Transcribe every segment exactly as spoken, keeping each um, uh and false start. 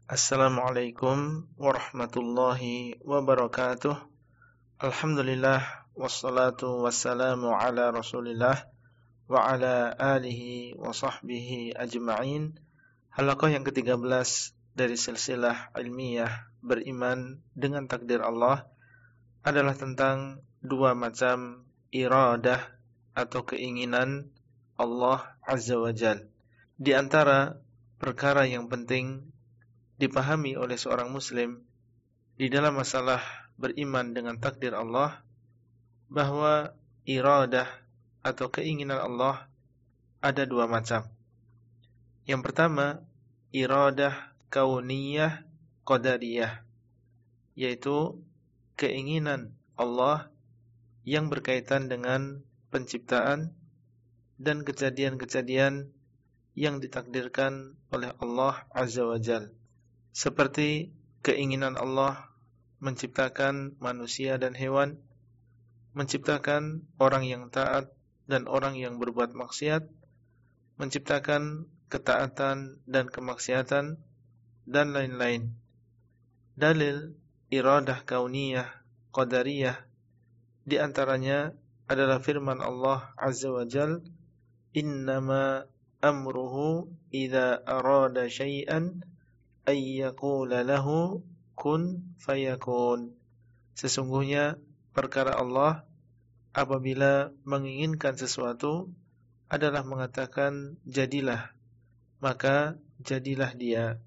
Assalamualaikum warahmatullahi wabarakatuh. Alhamdulillah wassalatu wassalamu ala Rasulillah wa ala alihi wa sahbihi ajma'in. Halaqah yang ketiga belas dari silsilah ilmiah beriman dengan takdir Allah adalah tentang dua macam iradah atau keinginan Allah Azza wa Jal. Di antara perkara yang penting dipahami oleh seorang muslim di dalam masalah beriman dengan takdir Allah, bahwa iradah atau keinginan Allah ada dua macam. Yang pertama, iradah kauniyah qadariyah, yaitu keinginan Allah yang berkaitan dengan penciptaan dan kejadian-kejadian yang ditakdirkan oleh Allah Azza wa Jalla. Seperti keinginan Allah menciptakan manusia dan hewan, menciptakan orang yang taat dan orang yang berbuat maksiat, menciptakan ketaatan dan kemaksiatan, dan lain-lain. Dalil iradah kauniyah qadariyah di antaranya adalah firman Allah Azza wa Jal, innama amruhu idza arada syai'an ayyaqula lahu kun fayakun. Sesungguhnya perkara Allah apabila menginginkan sesuatu adalah mengatakan jadilah, maka jadilah dia.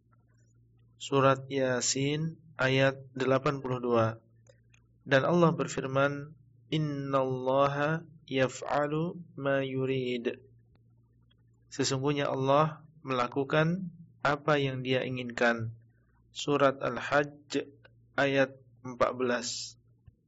Surat Yasin ayat delapan puluh dua. Dan Allah berfirman, innallaha yaf'alu ma yurid. Sesungguhnya Allah melakukan apa yang Dia inginkan. Surat Al-Hajj ayat empat belas.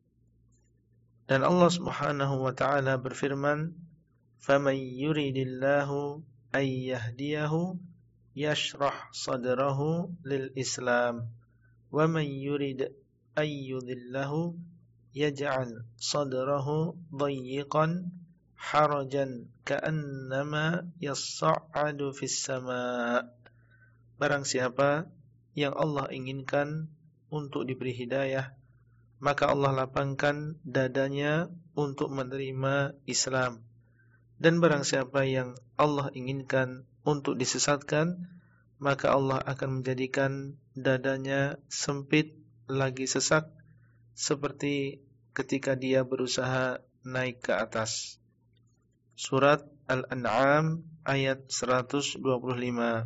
Dan Allah Subhanahu wa taala berfirman, "Faman yuridillahu ay yahdiyahu yashrah sadrahu lil Islam, wa man yurid ay yudhillahu yaj'al sadrahu dayyiqan harajan ka'annama yas'adu fis sama'." Barang siapa yang Allah inginkan untuk diberi hidayah, maka Allah lapangkan dadanya untuk menerima Islam. Dan barang siapa yang Allah inginkan untuk disesatkan, maka Allah akan menjadikan dadanya sempit lagi sesak, seperti ketika dia berusaha naik ke atas. Surat Al-An'am ayat seratus dua puluh lima.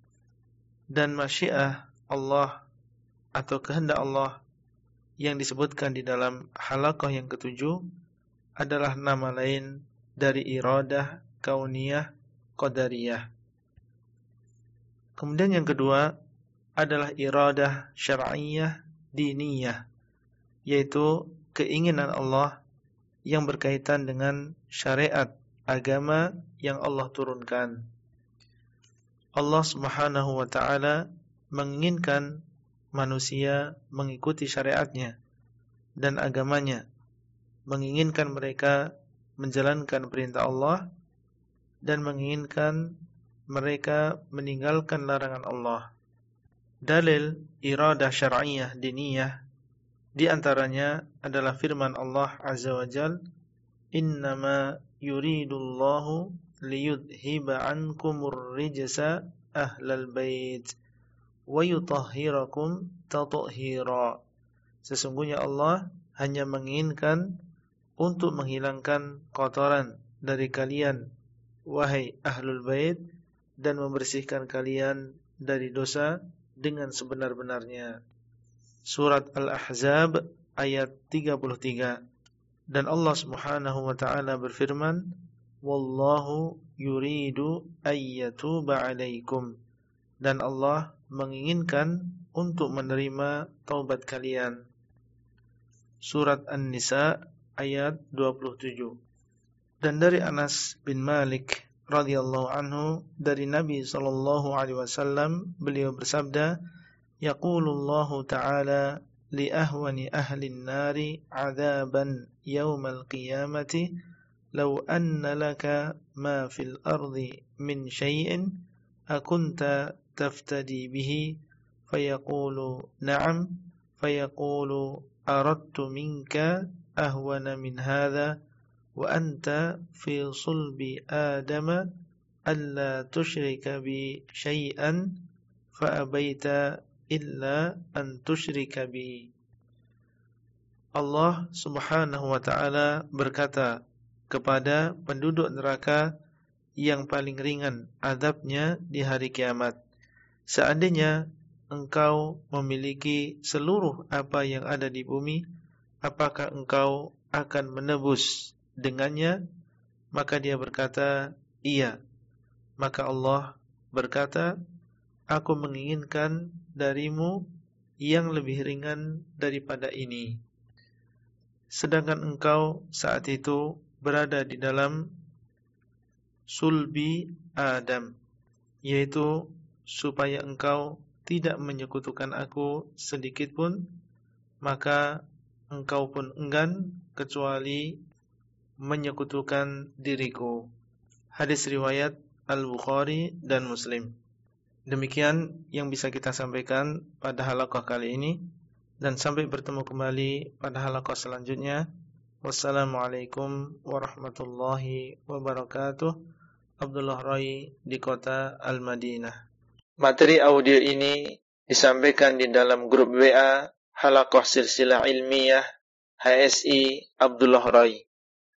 Dan masyiah Allah atau kehendak Allah yang disebutkan di dalam halaqah yang ketujuh adalah nama lain dari iradah kauniyah qadariyah. Kemudian yang kedua adalah iradah syar'iyyah diniyah, yaitu keinginan Allah yang berkaitan dengan syariat agama yang Allah turunkan. Allah Subhanahu wa taala menginginkan manusia mengikuti syariatnya dan agamanya, menginginkan mereka menjalankan perintah Allah dan menginginkan mereka meninggalkan larangan Allah. Dalil iradah syar'iyyah diniyah di antaranya adalah firman Allah Azza wa Jalla, innama yuridullahu liyudhiba ankumur rijsa ahlal bait wa yutahhirakum tathira. Sesungguhnya Allah hanya menginginkan untuk menghilangkan kotoran dari kalian, wahai ahlul bait, dan membersihkan kalian dari dosa dengan sebenar-benarnya. Surat Al-Ahzab ayat tiga puluh tiga. Dan Allah Subhanahu wa taala berfirman, wallahu yuridu ayyatuba alaikum. Dan Allah menginginkan untuk menerima taubat kalian. Surat An-Nisa ayat dua puluh tujuh. Dan dari Anas bin Malik radhiyallahu anhu dari Nabi sallallahu alaihi wasallam, beliau bersabda, yaqulullahu ta'ala li ahwani ahlin nari 'adzaban yaumal qiyamati law anna laka ma fil ardi min syai'in akunta taftadi bihi fayaqulu na'am fayaqulu aradtu minka ahwana min hadha wa anta fi sulbi adama alla tusyrika bi syai'an fa abaita illa an tusyrika bi. Allah Subhanahu wa ta'ala berkata kepada penduduk neraka yang paling ringan azabnya di hari kiamat, seandainya engkau memiliki seluruh apa yang ada di bumi, apakah engkau akan menebus dengannya? Maka dia berkata, iya. Maka Allah berkata, aku menginginkan darimu yang lebih ringan daripada ini. Sedangkan engkau saat itu berada di dalam sulbi Adam, yaitu supaya engkau tidak menyekutukan aku sedikit pun, maka engkau pun enggan kecuali menyekutukan diriku. Hadis riwayat Al-Bukhari dan Muslim. Demikian yang bisa kita sampaikan pada halaqah kali ini, dan sampai bertemu kembali pada halaqah selanjutnya. Wassalamualaikum warahmatullahi wabarakatuh. Abdullah Rai di kota Al-Madinah. Materi audio ini disampaikan di dalam grup W A Halaqah Silsilah Ilmiah H S I Abdullah Rai.